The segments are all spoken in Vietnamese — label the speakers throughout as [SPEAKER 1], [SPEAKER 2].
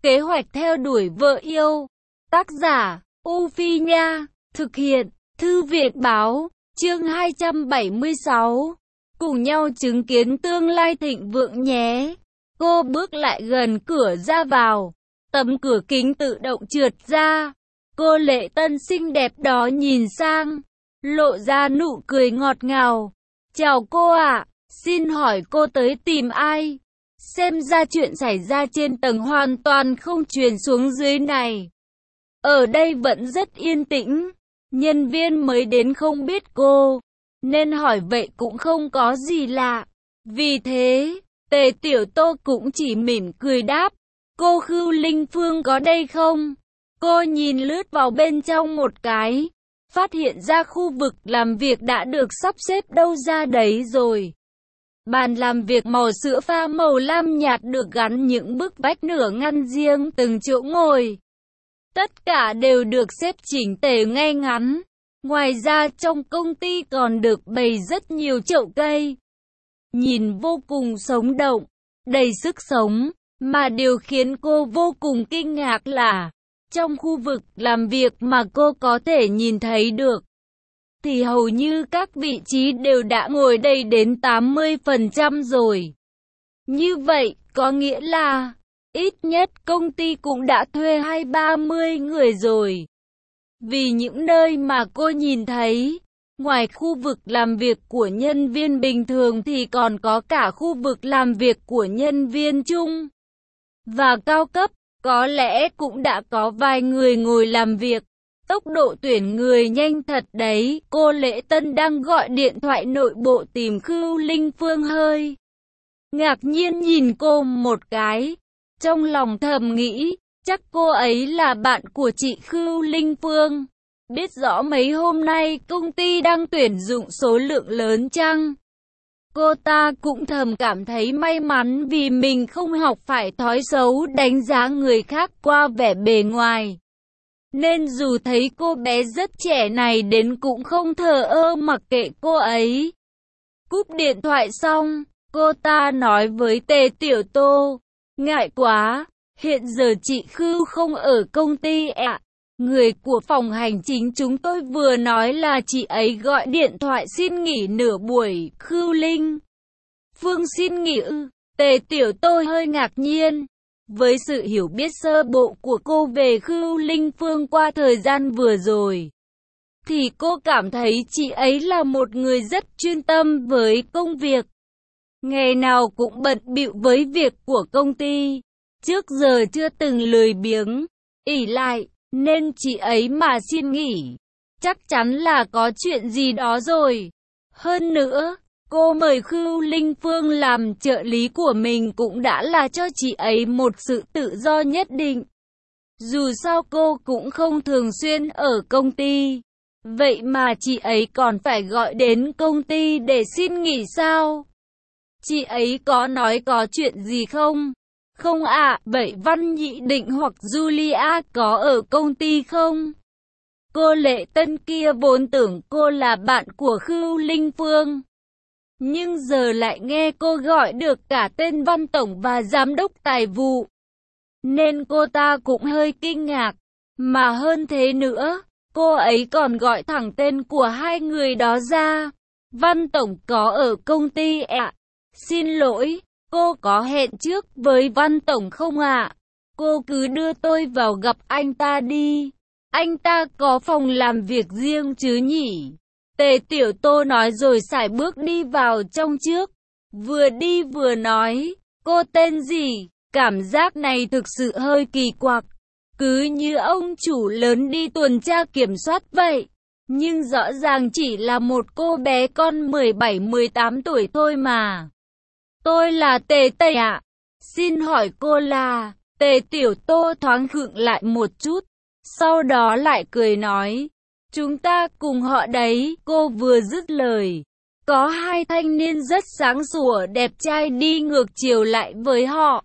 [SPEAKER 1] Kế hoạch theo đuổi vợ yêu. Tác giả, U Phi Nha. Thực hiện, Thư viện Báo. Chương 276. Cùng nhau chứng kiến tương lai thịnh vượng nhé. Cô bước lại gần cửa ra vào. Tấm cửa kính tự động trượt ra. Cô Lệ Tân xinh đẹp đó nhìn sang, lộ ra nụ cười ngọt ngào. Chào cô ạ, xin hỏi cô tới tìm ai? Xem ra chuyện xảy ra trên tầng hoàn toàn không truyền xuống dưới này. Ở đây vẫn rất yên tĩnh, nhân viên mới đến không biết cô, nên hỏi vậy cũng không có gì lạ. Vì thế, Tề Tiểu Tô cũng chỉ mỉm cười đáp, cô Khưu Linh Phương có đây không? Cô nhìn lướt vào bên trong một cái, phát hiện ra khu vực làm việc đã được sắp xếp đâu ra đấy rồi. Bàn làm việc màu sữa pha màu lam nhạt được gắn những bức vách nửa ngăn riêng từng chỗ ngồi. Tất cả đều được xếp chỉnh tề ngay ngắn. Ngoài ra trong công ty còn được bày rất nhiều chậu cây. Nhìn vô cùng sống động, đầy sức sống. Mà điều khiến cô vô cùng kinh ngạc là, trong khu vực làm việc mà cô có thể nhìn thấy được, thì hầu như các vị trí đều đã ngồi đầy đến 80% rồi. Như vậy, có nghĩa là, ít nhất công ty cũng đã thuê 20-30 người rồi. Vì những nơi mà cô nhìn thấy, ngoài khu vực làm việc của nhân viên bình thường thì còn có cả khu vực làm việc của nhân viên chung và cao cấp, có lẽ cũng đã có vài người ngồi làm việc. Tốc độ tuyển người nhanh thật đấy. Cô Lệ Tân đang gọi điện thoại nội bộ tìm Khưu Linh Phương hơi ngạc nhiên nhìn cô một cái. Trong lòng thầm nghĩ, chắc cô ấy là bạn của chị Khưu Linh Phương. Biết rõ mấy hôm nay công ty đang tuyển dụng số lượng lớn chăng? Cô ta cũng thầm cảm thấy may mắn vì mình không học phải thói xấu đánh giá người khác qua vẻ bề ngoài. Nên dù thấy cô bé rất trẻ này đến cũng không thờ ơ mặc kệ cô ấy. Cúp điện thoại xong, cô ta nói với Tề Tiểu Tô, ngại quá, hiện giờ chị Khưu không ở công ty ạ. Người của phòng hành chính chúng tôi vừa nói là chị ấy gọi điện thoại xin nghỉ nửa buổi. Khưu Linh Phương xin nghỉ ư? Tề Tiểu Tô hơi ngạc nhiên. Với sự hiểu biết sơ bộ của cô về Khưu Linh Phương qua thời gian vừa rồi, thì cô cảm thấy chị ấy là một người rất chuyên tâm với công việc. Ngày nào cũng bận bịu với việc của công ty. Trước giờ chưa từng lười biếng, ỷ lại, nên chị ấy mà xin nghỉ. Chắc chắn là có chuyện gì đó rồi. Hơn nữa, cô mời Khưu Linh Phương làm trợ lý của mình cũng đã là cho chị ấy một sự tự do nhất định. Dù sao cô cũng không thường xuyên ở công ty. Vậy mà chị ấy còn phải gọi đến công ty để xin nghỉ sao? Chị ấy có nói có chuyện gì không? Không ạ, vậy Văn Nhị Định hoặc Julia có ở công ty không? Cô Lệ Tân kia vốn tưởng cô là bạn của Khưu Linh Phương. Nhưng giờ lại nghe cô gọi được cả tên Văn Tổng và Giám đốc Tài vụ, nên cô ta cũng hơi kinh ngạc. Mà hơn thế nữa, cô ấy còn gọi thẳng tên của hai người đó ra. Văn Tổng có ở công ty ạ? Xin lỗi, cô có hẹn trước với Văn Tổng không ạ? Cô cứ đưa tôi vào gặp anh ta đi. Anh ta có phòng làm việc riêng chứ nhỉ? Tề Tiểu Tô nói rồi sải bước đi vào trong trước. Vừa đi vừa nói, cô tên gì? Cảm giác này thực sự hơi kỳ quặc. Cứ như ông chủ lớn đi tuần tra kiểm soát vậy. Nhưng rõ ràng chỉ là một cô bé con 17-18 tuổi thôi mà. Tôi là Tề Tây ạ. Xin hỏi cô là... Tề Tiểu Tô thoáng khựng lại một chút. Sau đó lại cười nói, chúng ta cùng họ đấy. Cô vừa dứt lời, có hai thanh niên rất sáng sủa đẹp trai đi ngược chiều lại với họ.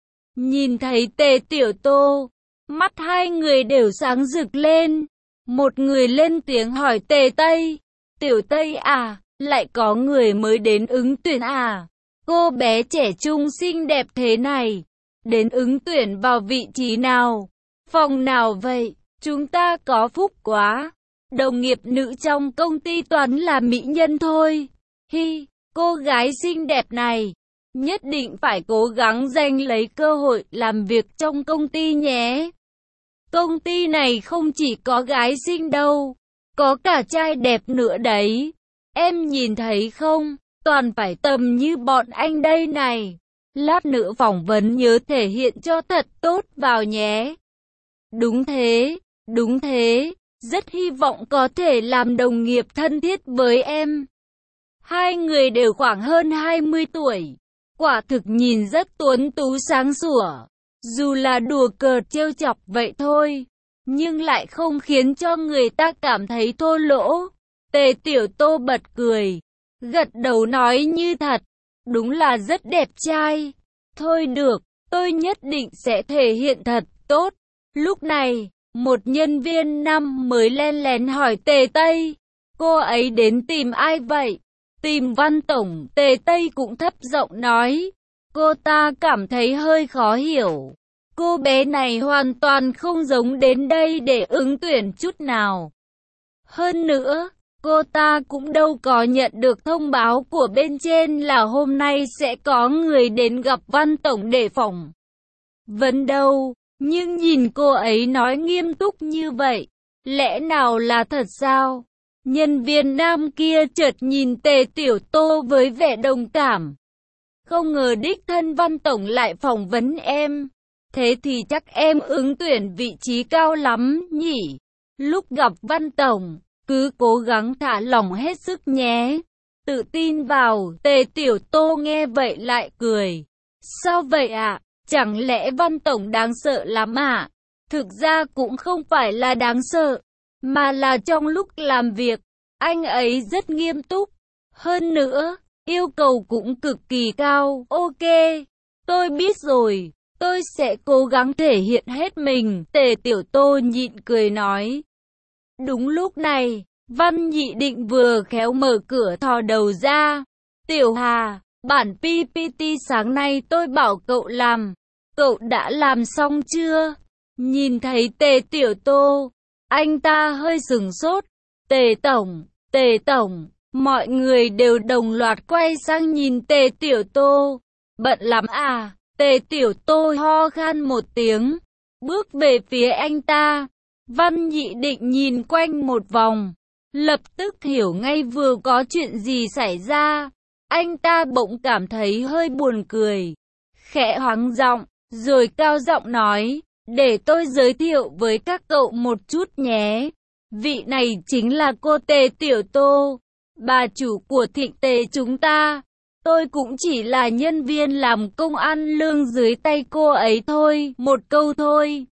[SPEAKER 1] Nhìn thấy Tề Tiểu Tô, mắt hai người đều sáng rực lên. Một người lên tiếng hỏi Tề Tây, Tiểu Tây à, lại có người mới đến ứng tuyển à? Cô bé trẻ trung xinh đẹp thế này, đến ứng tuyển vào vị trí nào? Phòng nào vậy? Chúng ta có phúc quá. Đồng nghiệp nữ trong công ty toàn là mỹ nhân thôi. Hi, cô gái xinh đẹp này, nhất định phải cố gắng giành lấy cơ hội làm việc trong công ty nhé. Công ty này không chỉ có gái xinh đâu, có cả trai đẹp nữa đấy. Em nhìn thấy không, toàn phải tầm như bọn anh đây này. Lát nữa phỏng vấn nhớ thể hiện cho thật tốt vào nhé. Đúng thế, rất hy vọng có thể làm đồng nghiệp thân thiết với em. Hai người đều khoảng hơn 20 tuổi, quả thực nhìn rất tuấn tú sáng sủa. Dù là đùa cợt trêu chọc vậy thôi, nhưng lại không khiến cho người ta cảm thấy thô lỗ. Tề Tiểu Tô bật cười, gật đầu nói như thật, đúng là rất đẹp trai. Thôi được, tôi nhất định sẽ thể hiện thật tốt. Lúc này, một nhân viên nam mới len lén hỏi Tề Tây, cô ấy đến tìm ai vậy? Tìm Văn Tổng. Tề Tây cũng thấp giọng nói, cô ta cảm thấy hơi khó hiểu. Cô bé này hoàn toàn không giống đến đây để ứng tuyển chút nào. Hơn nữa, cô ta cũng đâu có nhận được thông báo của bên trên là hôm nay sẽ có người đến gặp Văn Tổng để phỏng vấn đâu. Nhưng nhìn cô ấy nói nghiêm túc như vậy, lẽ nào là thật sao? Nhân viên nam kia chợt nhìn Tề Tiểu Tô với vẻ đồng cảm. Không ngờ đích thân Văn Tổng lại phỏng vấn em. Thế thì chắc em ứng tuyển vị trí cao lắm nhỉ? Lúc gặp Văn Tổng, cứ cố gắng thả lỏng hết sức nhé. Tự tin vào. Tề Tiểu Tô nghe vậy lại cười. Sao vậy ạ? Chẳng lẽ Văn Tổng đáng sợ lắm à? Thực ra cũng không phải là đáng sợ, mà là trong lúc làm việc, anh ấy rất nghiêm túc. Hơn nữa, yêu cầu cũng cực kỳ cao. Ok, tôi biết rồi, tôi sẽ cố gắng thể hiện hết mình. Tề Tiểu Tô nhịn cười nói. Đúng lúc này, Văn Nhị Định vừa khéo mở cửa thò đầu ra. Tiểu Hà, bản PPT sáng nay tôi bảo cậu làm, cậu đã làm xong chưa? Nhìn thấy Tề Tiểu Tô, anh ta hơi sửng sốt. Tề Tổng, mọi người đều đồng loạt quay sang nhìn Tề Tiểu Tô. Bận lắm à? Tề Tiểu Tô ho khan một tiếng, bước về phía anh ta. Văn Nhị Định nhìn quanh một vòng, lập tức hiểu ngay vừa có chuyện gì xảy ra. Anh ta bỗng cảm thấy hơi buồn cười, khẽ hoáng giọng, rồi cao giọng nói, để tôi giới thiệu với các cậu một chút nhé. Vị này chính là cô Tề Tiểu Tô, bà chủ của Thịnh Tề chúng ta. Tôi cũng chỉ là nhân viên làm công ăn lương dưới tay cô ấy thôi, một câu thôi.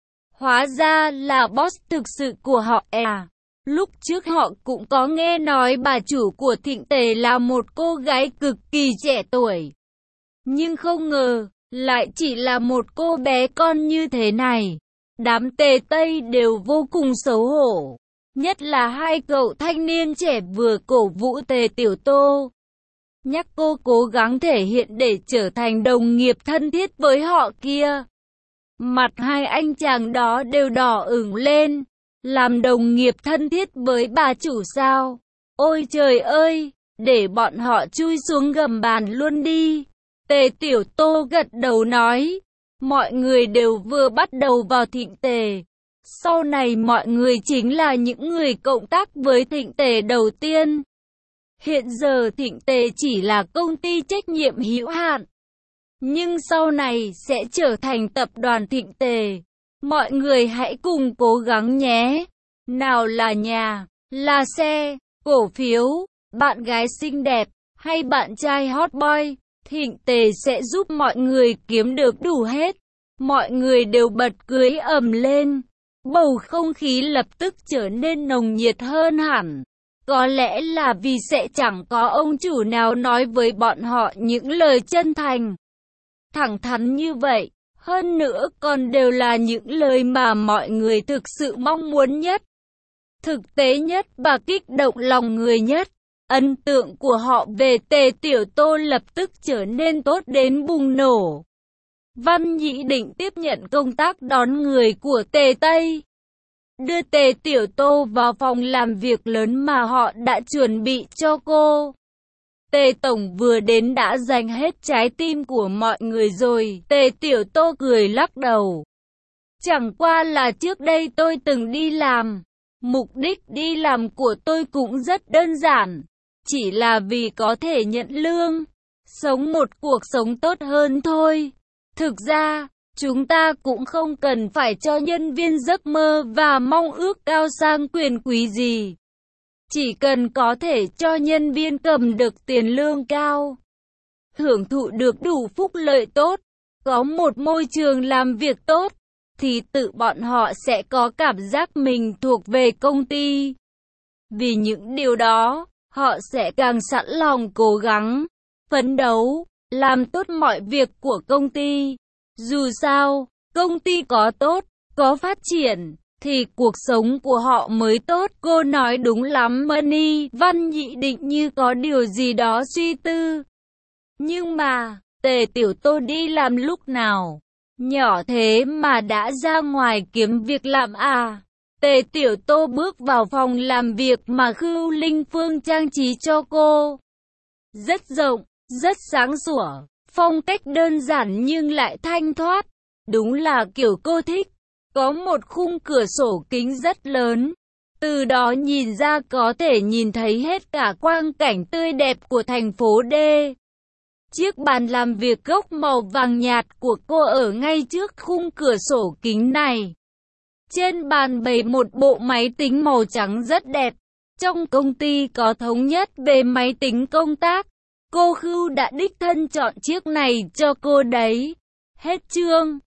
[SPEAKER 1] Hóa ra là boss thực sự của họ à. Lúc trước họ cũng có nghe nói bà chủ của Thịnh Tề là một cô gái cực kỳ trẻ tuổi. Nhưng không ngờ, lại chỉ là một cô bé con như thế này. Đám Tề Tây đều vô cùng xấu hổ. Nhất là hai cậu thanh niên trẻ vừa cổ vũ Tề Tiểu Tô, nhắc cô cố gắng thể hiện để trở thành đồng nghiệp thân thiết với họ kia. Mặt hai anh chàng đó đều đỏ ửng lên. Làm đồng nghiệp thân thiết với bà chủ sao? Ôi trời ơi, để bọn họ chui xuống gầm bàn luôn đi. Tề Tiểu Tô gật đầu nói, mọi người đều vừa bắt đầu vào Thịnh Tề. Sau này mọi người chính là những người cộng tác với Thịnh Tề đầu tiên. Hiện giờ Thịnh Tề chỉ là công ty trách nhiệm hữu hạn, nhưng sau này sẽ trở thành tập đoàn Thịnh Tề. Mọi người hãy cùng cố gắng nhé. Nào là nhà, là xe, cổ phiếu, bạn gái xinh đẹp, hay bạn trai hot boy, Thịnh Tề sẽ giúp mọi người kiếm được đủ hết. Mọi người đều bật cười ầm lên. Bầu không khí lập tức trở nên nồng nhiệt hơn hẳn. Có lẽ là vì sẽ chẳng có ông chủ nào nói với bọn họ những lời chân thành, thẳng thắn như vậy. Hơn nữa còn đều là những lời mà mọi người thực sự mong muốn nhất, thực tế nhất và kích động lòng người nhất. Ấn tượng của họ về Tề Tiểu Tô lập tức trở nên tốt đến bùng nổ. Văn Nhĩ định tiếp nhận công tác đón người của Tề Tây, đưa Tề Tiểu Tô vào phòng làm việc lớn mà họ đã chuẩn bị cho cô. Tề Tổng vừa đến đã giành hết trái tim của mọi người rồi. Tề Tiểu Tô cười lắc đầu. Chẳng qua là trước đây tôi từng đi làm. Mục đích đi làm của tôi cũng rất đơn giản. Chỉ là vì có thể nhận lương, sống một cuộc sống tốt hơn thôi. Thực ra, chúng ta cũng không cần phải cho nhân viên giấc mơ và mong ước cao sang quyền quý gì. Chỉ cần có thể cho nhân viên cầm được tiền lương cao, hưởng thụ được đủ phúc lợi tốt, có một môi trường làm việc tốt, thì tự bọn họ sẽ có cảm giác mình thuộc về công ty. Vì những điều đó, họ sẽ càng sẵn lòng cố gắng, phấn đấu, làm tốt mọi việc của công ty. Dù sao, công ty có tốt, có phát triển, thì cuộc sống của họ mới tốt. Cô nói đúng lắm Money. Văn Nhĩ định như có điều gì đó suy tư. Nhưng mà, Tề Tiểu Tô đi làm lúc nào? Nhỏ thế mà đã ra ngoài kiếm việc làm à? Tề Tiểu Tô bước vào phòng làm việc mà Khưu Linh Phương trang trí cho cô. Rất rộng, rất sáng sủa, phong cách đơn giản nhưng lại thanh thoát. Đúng là kiểu cô thích. Có một khung cửa sổ kính rất lớn. Từ đó nhìn ra có thể nhìn thấy hết cả quang cảnh tươi đẹp của thành phố D. Chiếc bàn làm việc gốc màu vàng nhạt của cô ở ngay trước khung cửa sổ kính này. Trên bàn bày một bộ máy tính màu trắng rất đẹp. Trong công ty có thống nhất về máy tính công tác. Cô Khưu đã đích thân chọn chiếc này cho cô đấy. Hết chương.